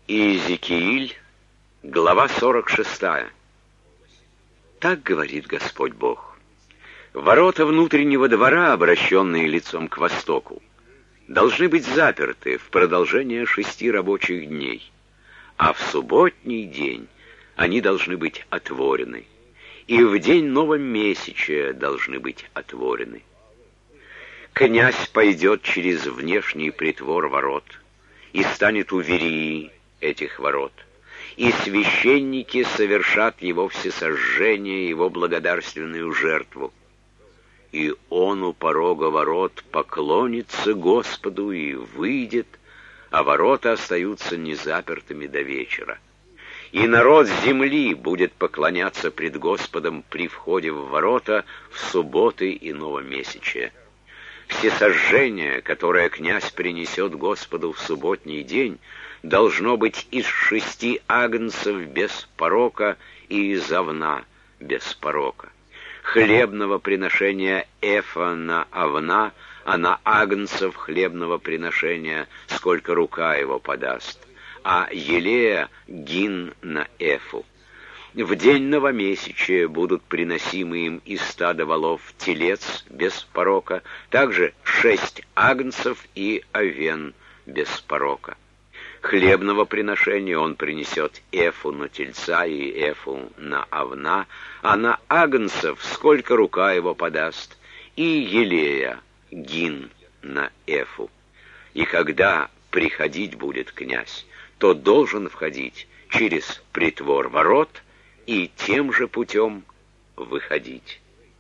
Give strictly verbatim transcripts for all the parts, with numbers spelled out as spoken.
Иезекииль, глава сорок шестая. Так говорит Господь Бог. Ворота внутреннего двора, обращенные лицом к востоку, должны быть заперты в продолжение шести рабочих дней, а в субботний день они должны быть отворены, и в день новомесячия должны быть отворены. Князь пойдет через внешний притвор ворот и станет у верии этих ворот, и священники совершат его всесожжение, его благодарственную жертву. И он у порога ворот поклонится Господу и выйдет, а ворота остаются незапертыми до вечера. И народ земли будет поклоняться пред Господом при входе в ворота в субботы и новомесячие. Всесожжение, которое князь принесет Господу в субботний день, должно быть из шести агнцев без порока и из овна без порока. Хлебного приношения эфа на овна, а на агнцев хлебного приношения, сколько рука его подаст, а елея гин на эфу. В день новомесячия будут приносимы им из стада волов телец без порока, также шесть агнцев и овен без порока. Хлебного приношения он принесет эфу на тельца и эфу на овна, а на агнцев сколько рука его подаст, и елея гин на эфу. И когда приходить будет князь, то должен входить через притвор ворот и тем же путем выходить.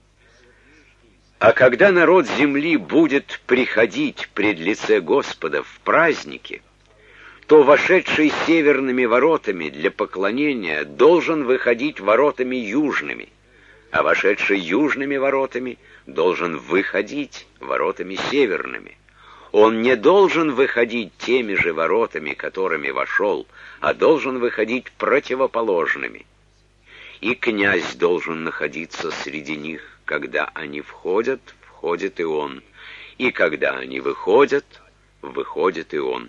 А когда народ земли будет приходить пред лице Господа в праздники, то вошедший северными воротами для поклонения должен выходить воротами южными, а вошедший южными воротами должен выходить воротами северными. Он не должен выходить теми же воротами, которыми вошел, а должен выходить противоположными. И князь должен находиться среди них, когда они входят, входит и он, и когда они выходят, выходит и он.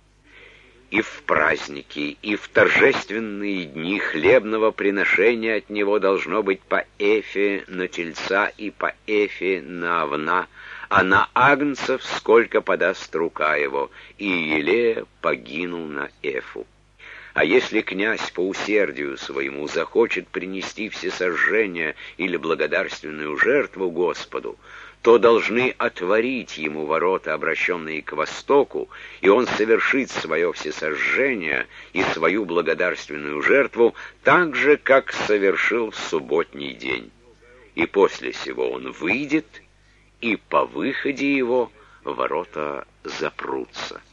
И в праздники, и в торжественные дни хлебного приношения от него должно быть по эфе на тельца и по эфе на овна, а на агнцев сколько подаст рука его, и елея погинул на эфу. А если князь по усердию своему захочет принести всесожжение или благодарственную жертву Господу, то должны отворить ему ворота, обращенные к востоку, и он совершит свое всесожжение и свою благодарственную жертву так же, как совершил в субботний день. И после сего он выйдет, и по выходе его ворота запрутся.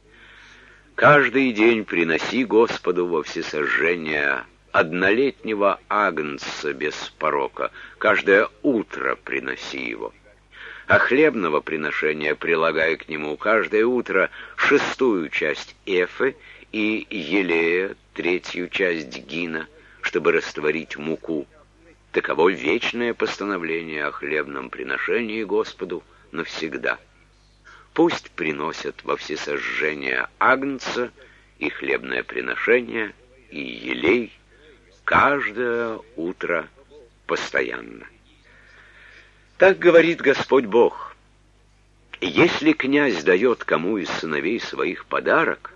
Каждый день приноси Господу во всесожжение однолетнего агнца без порока, каждое утро приноси его. А хлебного приношения прилагай к нему каждое утро шестую часть эфы и елея третью часть гина, чтобы растворить муку. Таково вечное постановление о хлебном приношении Господу навсегда. Пусть приносят во всесожжение агнца и хлебное приношение, и елей каждое утро постоянно. Так говорит Господь Бог. Если князь дает кому из сыновей своих подарок,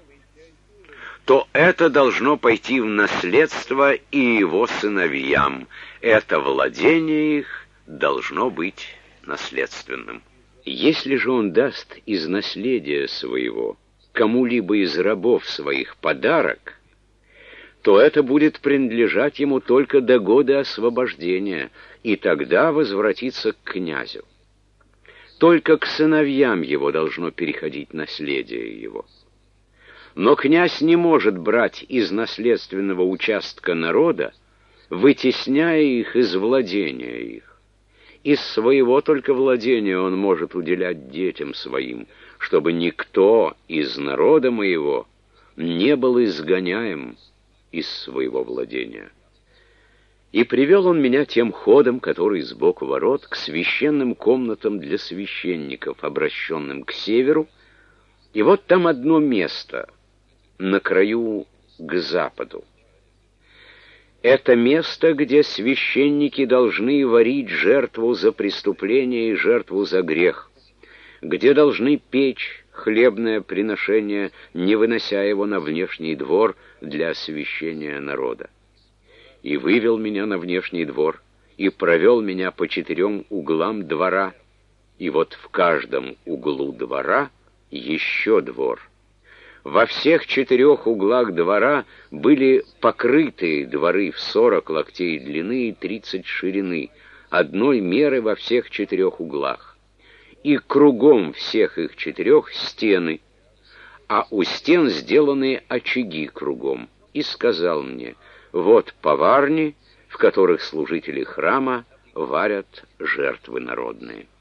то это должно пойти в наследство и его сыновьям. Это владение их должно быть наследственным. Если же он даст из наследия своего кому-либо из рабов своих подарок, то это будет принадлежать ему только до года освобождения, и тогда возвратится к князю. Только к сыновьям его должно переходить наследие его. Но князь не может брать из наследственного участка народа, вытесняя их из владения их. Из своего только владения он может уделять детям своим, чтобы никто из народа моего не был изгоняем из своего владения. И привел он меня тем ходом, который сбоку ворот, к священным комнатам для священников, обращенным к северу, и вот там одно место, на краю к западу. Это место, где священники должны варить жертву за преступление и жертву за грех, где должны печь хлебное приношение, не вынося его на внешний двор для освящения народа. И вывел меня на внешний двор, и провел меня по четырем углам двора, и вот в каждом углу двора еще двор. Во всех четырех углах двора были покрытые дворы в сорок локтей длины и тридцать ширины, одной меры во всех четырех углах. И кругом всех их четырех стены, а у стен сделаны очаги кругом. И сказал мне: вот поварни, в которых служители храма варят жертвы народные.